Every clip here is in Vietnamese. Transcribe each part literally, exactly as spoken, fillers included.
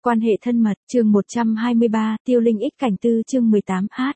Quan hệ thân mật, chương một trăm hai mươi ba, Tiêu Linh ích Cảnh Tư chương mười tám h.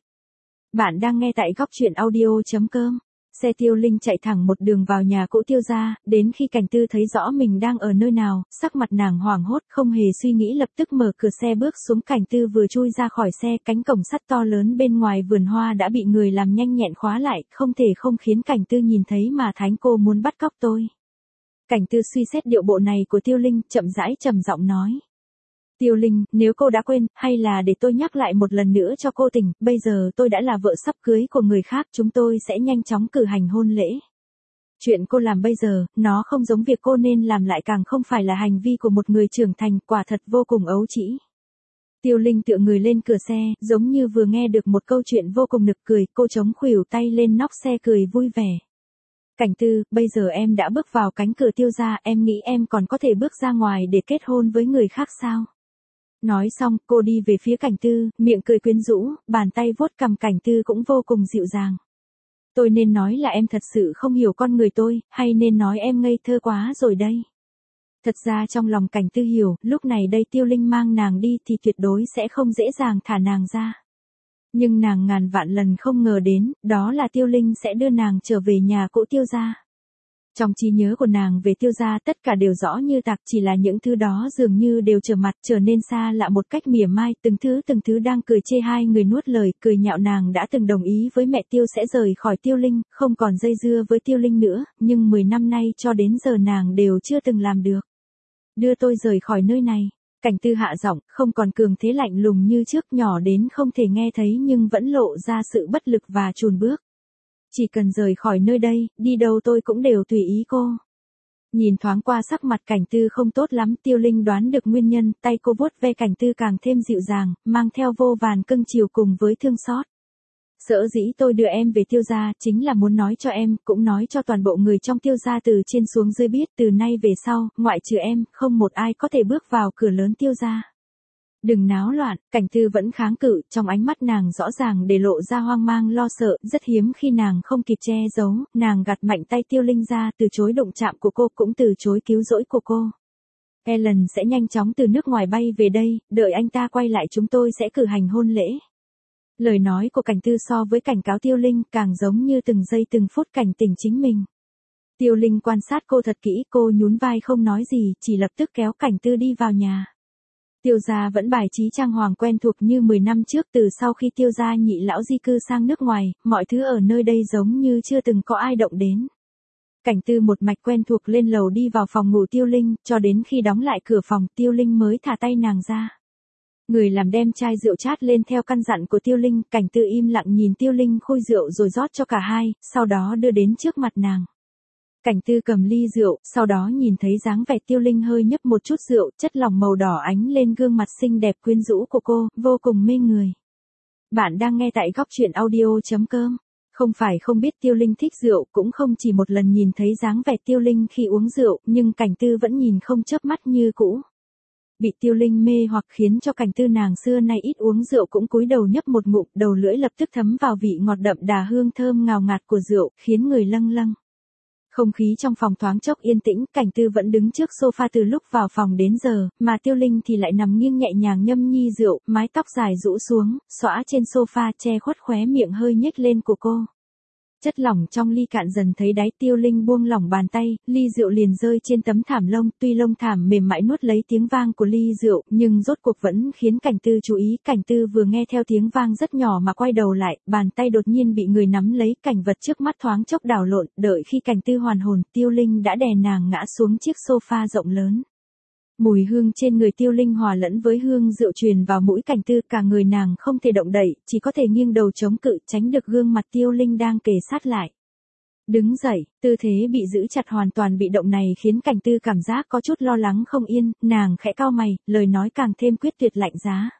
Bạn đang nghe tại góc truyện audio.com. Xe Tiêu Linh chạy thẳng một đường vào nhà cũ Tiêu gia, đến khi Cảnh Tư thấy rõ mình đang ở nơi nào, sắc mặt nàng hoảng hốt, không hề suy nghĩ lập tức mở cửa xe bước xuống. Cảnh Tư vừa chui ra khỏi xe, cánh cổng sắt to lớn bên ngoài vườn hoa đã bị người làm nhanh nhẹn khóa lại, không thể không khiến Cảnh Tư nhìn thấy mà thánh cô muốn bắt cóc tôi. Cảnh Tư suy xét điệu bộ này của Tiêu Linh, chậm rãi trầm giọng nói. Tiêu Linh, nếu cô đã quên, hay là để tôi nhắc lại một lần nữa cho cô tỉnh, bây giờ tôi đã là vợ sắp cưới của người khác, chúng tôi sẽ nhanh chóng cử hành hôn lễ. Chuyện cô làm bây giờ, nó không giống việc cô nên làm, lại càng không phải là hành vi của một người trưởng thành, quả thật vô cùng ấu trĩ. Tiêu Linh tựa người lên cửa xe, giống như vừa nghe được một câu chuyện vô cùng nực cười, cô chống khuỷu tay lên nóc xe cười vui vẻ. Cảnh Tư, bây giờ em đã bước vào cánh cửa Tiêu gia, em nghĩ em còn có thể bước ra ngoài để kết hôn với người khác sao? Nói xong, cô đi về phía Cảnh Tư, miệng cười quyến rũ, bàn tay vuốt cằm Cảnh Tư cũng vô cùng dịu dàng. Tôi nên nói là em thật sự không hiểu con người tôi, hay nên nói em ngây thơ quá rồi đây? Thật ra trong lòng Cảnh Tư hiểu, lúc này đây Tiêu Linh mang nàng đi thì tuyệt đối sẽ không dễ dàng thả nàng ra. Nhưng nàng ngàn vạn lần không ngờ đến, đó là Tiêu Linh sẽ đưa nàng trở về nhà cũ Tiêu gia. Trong trí nhớ của nàng về Tiêu gia tất cả đều rõ như tạc, chỉ là những thứ đó dường như đều trở mặt trở nên xa lạ một cách mỉa mai, từng thứ từng thứ đang cười chê hai người nuốt lời, cười nhạo nàng đã từng đồng ý với mẹ Tiêu sẽ rời khỏi Tiêu Linh, không còn dây dưa với Tiêu Linh nữa, nhưng mười năm nay cho đến giờ nàng đều chưa từng làm được. Đưa tôi rời khỏi nơi này. Cảnh Tư hạ giọng, không còn cường thế lạnh lùng như trước, nhỏ đến không thể nghe thấy nhưng vẫn lộ ra sự bất lực và chùn bước. Chỉ cần rời khỏi nơi đây, đi đâu tôi cũng đều tùy ý cô. Nhìn thoáng qua sắc mặt Cảnh Tư không tốt lắm, Tiêu Linh đoán được nguyên nhân, tay cô vuốt ve Cảnh Tư càng thêm dịu dàng, mang theo vô vàn cưng chiều cùng với thương xót. Sở dĩ tôi đưa em về Tiêu gia, chính là muốn nói cho em, cũng nói cho toàn bộ người trong Tiêu gia từ trên xuống dưới biết, từ nay về sau, ngoại trừ em, không một ai có thể bước vào cửa lớn Tiêu gia. Đừng náo loạn, Cảnh Tư vẫn kháng cự, trong ánh mắt nàng rõ ràng để lộ ra hoang mang lo sợ, rất hiếm khi nàng không kịp che giấu, nàng gạt mạnh tay Tiêu Linh ra, từ chối đụng chạm của cô, cũng từ chối cứu rỗi của cô. Ellen sẽ nhanh chóng từ nước ngoài bay về đây, đợi anh ta quay lại chúng tôi sẽ cử hành hôn lễ. Lời nói của Cảnh Tư so với cảnh cáo Tiêu Linh càng giống như từng giây từng phút cảnh tỉnh chính mình. Tiêu Linh quan sát cô thật kỹ, cô nhún vai không nói gì, chỉ lập tức kéo Cảnh Tư đi vào nhà. Tiêu gia vẫn bài trí trang hoàng quen thuộc như mười năm trước, từ sau khi Tiêu gia nhị lão di cư sang nước ngoài, mọi thứ ở nơi đây giống như chưa từng có ai động đến. Cảnh Tư một mạch quen thuộc lên lầu đi vào phòng ngủ Tiêu Linh, cho đến khi đóng lại cửa phòng Tiêu Linh mới thả tay nàng ra. Người làm đem chai rượu chát lên theo căn dặn của Tiêu Linh, Cảnh Tư im lặng nhìn Tiêu Linh khui rượu rồi rót cho cả hai, sau đó đưa đến trước mặt nàng. Cảnh Tư cầm ly rượu, sau đó nhìn thấy dáng vẻ Tiêu Linh hơi nhấp một chút rượu, chất lỏng màu đỏ ánh lên gương mặt xinh đẹp quyến rũ của cô, vô cùng mê người. Bạn đang nghe tại góc truyện audio.com. Không phải không biết Tiêu Linh thích rượu, cũng không chỉ một lần nhìn thấy dáng vẻ Tiêu Linh khi uống rượu, nhưng Cảnh Tư vẫn nhìn không chớp mắt như cũ. Bị Tiêu Linh mê hoặc khiến cho Cảnh Tư nàng xưa nay ít uống rượu cũng cúi đầu nhấp một ngụm, đầu lưỡi lập tức thấm vào vị ngọt đậm đà hương thơm ngào ngạt của rượu, khiến người lâng lâng. Không khí trong phòng thoáng chốc yên tĩnh, Cảnh Tư vẫn đứng trước sofa từ lúc vào phòng đến giờ, mà Tiêu Linh thì lại nằm nghiêng nhẹ nhàng nhâm nhi rượu, mái tóc dài rũ xuống, xõa trên sofa che khuất khóe miệng hơi nhếch lên của cô. Chất lỏng trong ly cạn dần thấy đáy, Tiêu Linh buông lỏng bàn tay, ly rượu liền rơi trên tấm thảm lông, tuy lông thảm mềm mại nuốt lấy tiếng vang của ly rượu, nhưng rốt cuộc vẫn khiến Cảnh Tư chú ý. Cảnh Tư vừa nghe theo tiếng vang rất nhỏ mà quay đầu lại, bàn tay đột nhiên bị người nắm lấy, cảnh vật trước mắt thoáng chốc đảo lộn, đợi khi Cảnh Tư hoàn hồn, Tiêu Linh đã đè nàng ngã xuống chiếc sofa rộng lớn. Mùi hương trên người Tiêu Linh hòa lẫn với hương rượu truyền vào mũi Cảnh Tư, cả người nàng không thể động đậy, chỉ có thể nghiêng đầu chống cự, tránh được gương mặt Tiêu Linh đang kề sát lại. Đứng dậy, tư thế bị giữ chặt hoàn toàn bị động này khiến Cảnh Tư cảm giác có chút lo lắng không yên, nàng khẽ cau mày, lời nói càng thêm quyết tuyệt lạnh giá.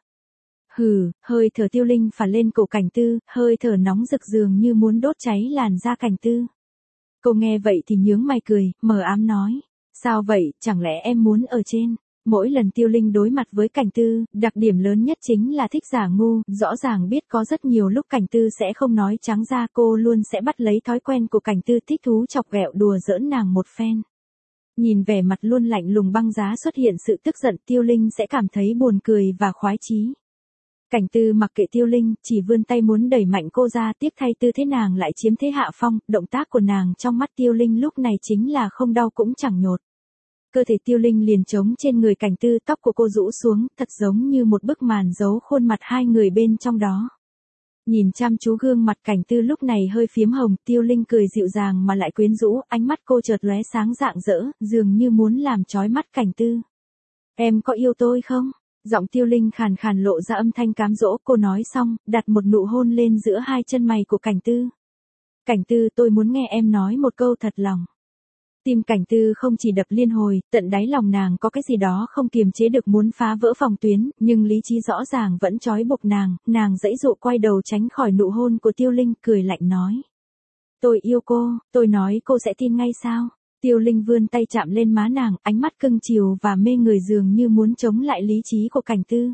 Hừ, hơi thở Tiêu Linh phả lên cổ Cảnh Tư, hơi thở nóng rực dường như muốn đốt cháy làn da Cảnh Tư. Cô nghe vậy thì nhướng mày cười, mờ ám nói. Sao vậy, chẳng lẽ em muốn ở trên? Mỗi lần Tiêu Linh đối mặt với Cảnh Tư, đặc điểm lớn nhất chính là thích giả ngu, rõ ràng biết có rất nhiều lúc Cảnh Tư sẽ không nói trắng ra, cô luôn sẽ bắt lấy thói quen của Cảnh Tư, thích thú chọc ghẹo đùa giỡn nàng một phen. Nhìn vẻ mặt luôn lạnh lùng băng giá xuất hiện sự tức giận, Tiêu Linh sẽ cảm thấy buồn cười và khoái chí. Cảnh Tư mặc kệ Tiêu Linh, chỉ vươn tay muốn đẩy mạnh cô ra, tiếp thay tư thế nàng lại chiếm thế hạ phong, động tác của nàng trong mắt Tiêu Linh lúc này chính là không đau cũng chẳng nhột. Cơ thể Tiêu Linh liền trống trên người Cảnh Tư, tóc của cô rũ xuống, thật giống như một bức màn giấu khuôn mặt hai người bên trong đó. Nhìn chăm chú gương mặt Cảnh Tư lúc này hơi phiếm hồng, Tiêu Linh cười dịu dàng mà lại quyến rũ, ánh mắt cô chợt lóe sáng rạng rỡ, dường như muốn làm chói mắt Cảnh Tư. Em có yêu tôi không? Giọng Tiêu Linh khàn khàn lộ ra âm thanh cám dỗ, cô nói xong, đặt một nụ hôn lên giữa hai chân mày của Cảnh Tư. Cảnh Tư, tôi muốn nghe em nói một câu thật lòng. Tim Cảnh Tư không chỉ đập liên hồi, tận đáy lòng nàng có cái gì đó không kiềm chế được muốn phá vỡ phòng tuyến, nhưng lý trí rõ ràng vẫn trói buộc nàng, nàng giãy dụ quay đầu tránh khỏi nụ hôn của Tiêu Linh, cười lạnh nói. Tôi yêu cô, tôi nói cô sẽ tin ngay sao? Tiêu Linh vươn tay chạm lên má nàng, ánh mắt cưng chiều và mê người dường như muốn chống lại lý trí của Cảnh Tư.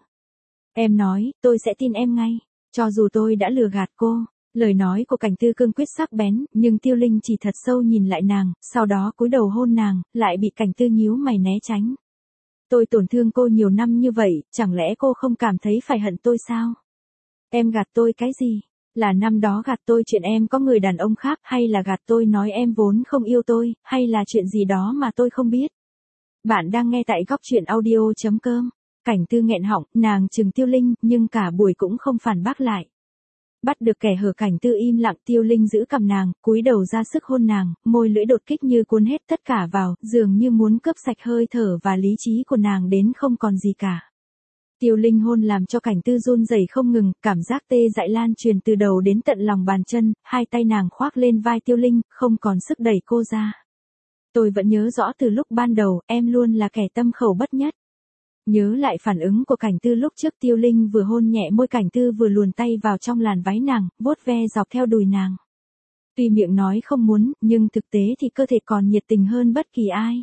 Em nói, tôi sẽ tin em ngay, cho dù tôi đã lừa gạt cô. Lời nói của Cảnh Tư cương quyết sắc bén, nhưng Tiêu Linh chỉ thật sâu nhìn lại nàng, sau đó cúi đầu hôn nàng, lại bị Cảnh Tư nhíu mày né tránh. Tôi tổn thương cô nhiều năm như vậy, chẳng lẽ cô không cảm thấy phải hận tôi sao? Em gạt tôi cái gì? Là năm đó gạt tôi chuyện em có người đàn ông khác, hay là gạt tôi nói em vốn không yêu tôi, hay là chuyện gì đó mà tôi không biết? Bạn đang nghe tại góc truyện audio chấm com. Cảnh Tư nghẹn họng, nàng trừng Tiêu Linh, nhưng cả buổi cũng không phản bác lại. Bắt được kẻ hở, Cảnh Tư im lặng, Tiêu Linh giữ cầm nàng, cúi đầu ra sức hôn nàng, môi lưỡi đột kích như cuốn hết tất cả vào, dường như muốn cướp sạch hơi thở và lý trí của nàng đến không còn gì cả. Tiêu Linh hôn làm cho Cảnh Tư run rẩy không ngừng, cảm giác tê dại lan truyền từ đầu đến tận lòng bàn chân, hai tay nàng khoác lên vai Tiêu Linh, không còn sức đẩy cô ra. Tôi vẫn nhớ rõ từ lúc ban đầu, em luôn là kẻ tâm khẩu bất nhất. Nhớ lại phản ứng của Cảnh Tư lúc trước, Tiêu Linh vừa hôn nhẹ môi Cảnh Tư vừa luồn tay vào trong làn váy nàng, vuốt ve dọc theo đùi nàng. Tuy miệng nói không muốn, nhưng thực tế thì cơ thể còn nhiệt tình hơn bất kỳ ai.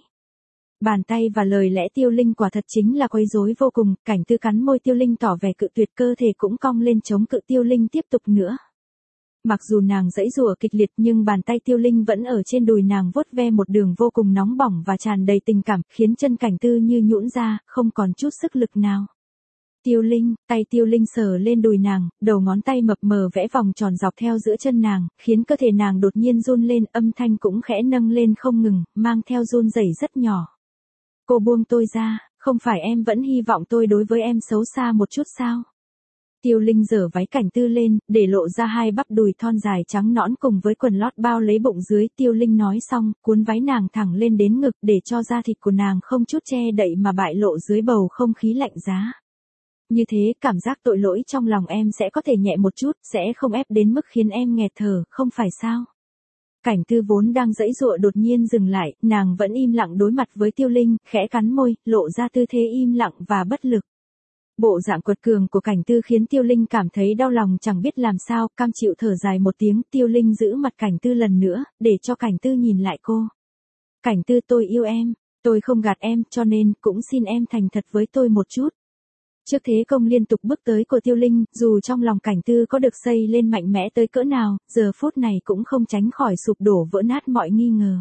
Bàn tay và lời lẽ Tiêu Linh quả thật chính là quấy rối vô cùng, Cảnh Tư cắn môi Tiêu Linh tỏ vẻ cự tuyệt, cơ thể cũng cong lên chống cự Tiêu Linh tiếp tục nữa. Mặc dù nàng giãy giụa kịch liệt nhưng bàn tay Tiêu Linh vẫn ở trên đùi nàng vuốt ve một đường vô cùng nóng bỏng và tràn đầy tình cảm, khiến chân Cảnh Tư như nhũn ra, không còn chút sức lực nào. Tiêu Linh, tay Tiêu Linh sờ lên đùi nàng, đầu ngón tay mập mờ vẽ vòng tròn dọc theo giữa chân nàng, khiến cơ thể nàng đột nhiên run lên, âm thanh cũng khẽ nâng lên không ngừng, mang theo run rẩy rất nhỏ. Cô buông tôi ra, không phải em vẫn hy vọng tôi đối với em xấu xa một chút sao? Tiêu Linh giở váy Cảnh Tư lên, để lộ ra hai bắp đùi thon dài trắng nõn cùng với quần lót bao lấy bụng dưới. Tiêu Linh nói xong, cuốn váy nàng thẳng lên đến ngực để cho da thịt của nàng không chút che đậy mà bại lộ dưới bầu không khí lạnh giá. Như thế, cảm giác tội lỗi trong lòng em sẽ có thể nhẹ một chút, sẽ không ép đến mức khiến em nghẹt thở, không phải sao? Cảnh Tư vốn đang giãy giụa đột nhiên dừng lại, nàng vẫn im lặng đối mặt với Tiêu Linh, khẽ cắn môi, lộ ra tư thế im lặng và bất lực. Bộ dạng quật cường của Cảnh Tư khiến Tiêu Linh cảm thấy đau lòng chẳng biết làm sao, cam chịu thở dài một tiếng, Tiêu Linh giữ mặt Cảnh Tư lần nữa, để cho Cảnh Tư nhìn lại cô. Cảnh Tư, tôi yêu em, tôi không gạt em, cho nên, cũng xin em thành thật với tôi một chút. Trước thế công liên tục bước tới của Tiêu Linh, dù trong lòng Cảnh Tư có được xây lên mạnh mẽ tới cỡ nào, giờ phút này cũng không tránh khỏi sụp đổ vỡ nát mọi nghi ngờ.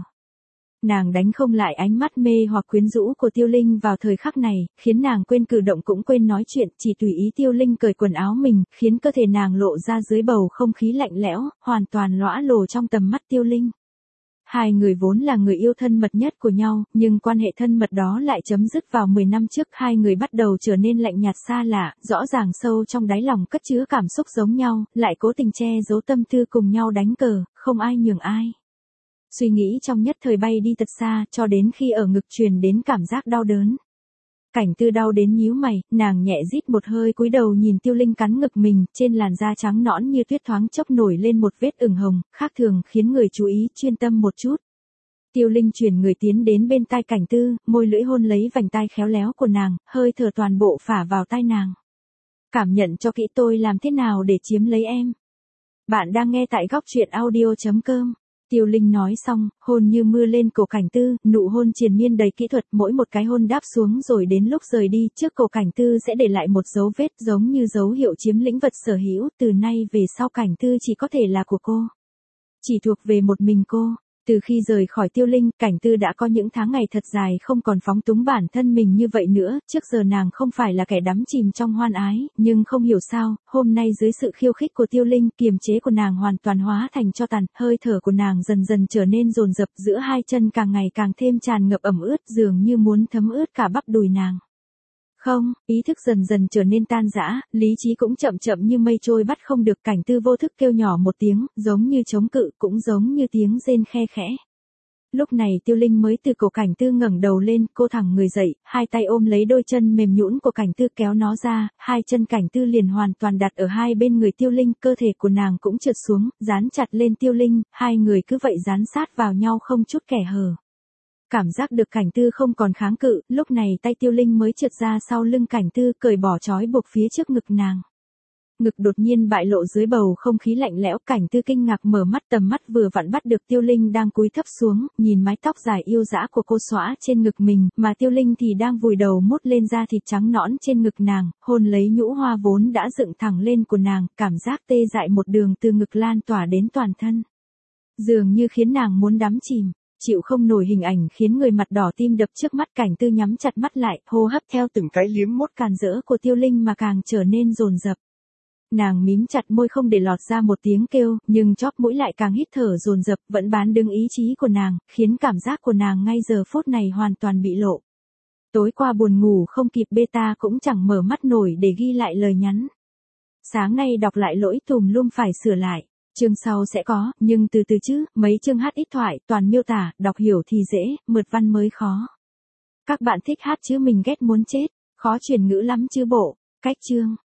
Nàng đánh không lại ánh mắt mê hoặc quyến rũ của Tiêu Linh vào thời khắc này, khiến nàng quên cử động cũng quên nói chuyện, chỉ tùy ý Tiêu Linh cởi quần áo mình, khiến cơ thể nàng lộ ra dưới bầu không khí lạnh lẽo, hoàn toàn lõa lồ trong tầm mắt Tiêu Linh. Hai người vốn là người yêu thân mật nhất của nhau, nhưng quan hệ thân mật đó lại chấm dứt vào mười năm trước, hai người bắt đầu trở nên lạnh nhạt xa lạ, rõ ràng sâu trong đáy lòng cất chứa cảm xúc giống nhau, lại cố tình che giấu tâm tư cùng nhau đánh cờ, không ai nhường ai. Suy nghĩ trong nhất thời bay đi thật xa, cho đến khi ở ngực truyền đến cảm giác đau đớn. Cảnh Tư đau đến nhíu mày, nàng nhẹ rít một hơi cúi đầu nhìn Tiêu Linh cắn ngực mình, trên làn da trắng nõn như tuyết thoáng chốc nổi lên một vết ửng hồng, khác thường khiến người chú ý chuyên tâm một chút. Tiêu Linh chuyển người tiến đến bên tai Cảnh Tư, môi lưỡi hôn lấy vành tai khéo léo của nàng, hơi thở toàn bộ phả vào tai nàng. Cảm nhận cho kỹ tôi làm thế nào để chiếm lấy em. Bạn đang nghe tại góc truyện audio chấm com. Tiêu Linh nói xong, hôn như mưa lên cổ Cảnh Tư, nụ hôn triền miên đầy kỹ thuật, mỗi một cái hôn đáp xuống rồi đến lúc rời đi, trước cổ Cảnh Tư sẽ để lại một dấu vết giống như dấu hiệu chiếm lĩnh vật sở hữu, từ nay về sau Cảnh Tư chỉ có thể là của cô. Chỉ thuộc về một mình cô. Từ khi rời khỏi Tiêu Linh, Cảnh Tư đã có những tháng ngày thật dài không còn phóng túng bản thân mình như vậy nữa, trước giờ nàng không phải là kẻ đắm chìm trong hoan ái, nhưng không hiểu sao, hôm nay dưới sự khiêu khích của Tiêu Linh, kiềm chế của nàng hoàn toàn hóa thành tro tàn, hơi thở của nàng dần dần trở nên dồn dập, giữa hai chân càng ngày càng thêm tràn ngập ẩm ướt, dường như muốn thấm ướt cả bắp đùi nàng. Không, ý thức dần dần trở nên tan rã, lý trí cũng chậm chậm như mây trôi bắt không được. Cảnh Tư vô thức kêu nhỏ một tiếng, giống như chống cự, cũng giống như tiếng rên khe khẽ. Lúc này Tiêu Linh mới từ cổ Cảnh Tư ngẩng đầu lên, cô thẳng người dậy, hai tay ôm lấy đôi chân mềm nhũn của Cảnh Tư kéo nó ra, hai chân Cảnh Tư liền hoàn toàn đặt ở hai bên người Tiêu Linh, cơ thể của nàng cũng trượt xuống, dán chặt lên Tiêu Linh, hai người cứ vậy dán sát vào nhau không chút kẻ hở. Cảm giác được Cảnh Tư không còn kháng cự, lúc này tay Tiêu Linh mới trượt ra sau lưng Cảnh Tư, cởi bỏ trói buộc phía trước ngực nàng. Ngực đột nhiên bại lộ dưới bầu không khí lạnh lẽo, Cảnh Tư kinh ngạc mở mắt, tầm mắt vừa vặn bắt được Tiêu Linh đang cúi thấp xuống, nhìn mái tóc dài yêu dã của cô xõa trên ngực mình, mà Tiêu Linh thì đang vùi đầu mút lên da thịt trắng nõn trên ngực nàng, hôn lấy nhũ hoa vốn đã dựng thẳng lên của nàng, cảm giác tê dại một đường từ ngực lan tỏa đến toàn thân. Dường như khiến nàng muốn đắm chìm. Chịu không nổi hình ảnh khiến người mặt đỏ tim đập trước mắt. Cảnh Tư nhắm chặt mắt lại, hô hấp theo từng cái liếm mốt càn rỡ của Tiêu Linh mà càng trở nên dồn dập. Nàng mím chặt môi không để lọt ra một tiếng kêu, nhưng chóp mũi lại càng hít thở dồn dập, vẫn bán đứng ý chí của nàng, khiến cảm giác của nàng ngay giờ phút này hoàn toàn bị lộ. Tối qua buồn ngủ không kịp, beta cũng chẳng mở mắt nổi để ghi lại lời nhắn. Sáng nay đọc lại lỗi tùm lum phải sửa lại. Chương sau sẽ có, nhưng từ từ chứ, mấy chương hát ít thoại, toàn miêu tả, đọc hiểu thì dễ, mượt văn mới khó. Các bạn thích hát chứ mình ghét muốn chết, khó chuyển ngữ lắm chứ bộ. Cách chương.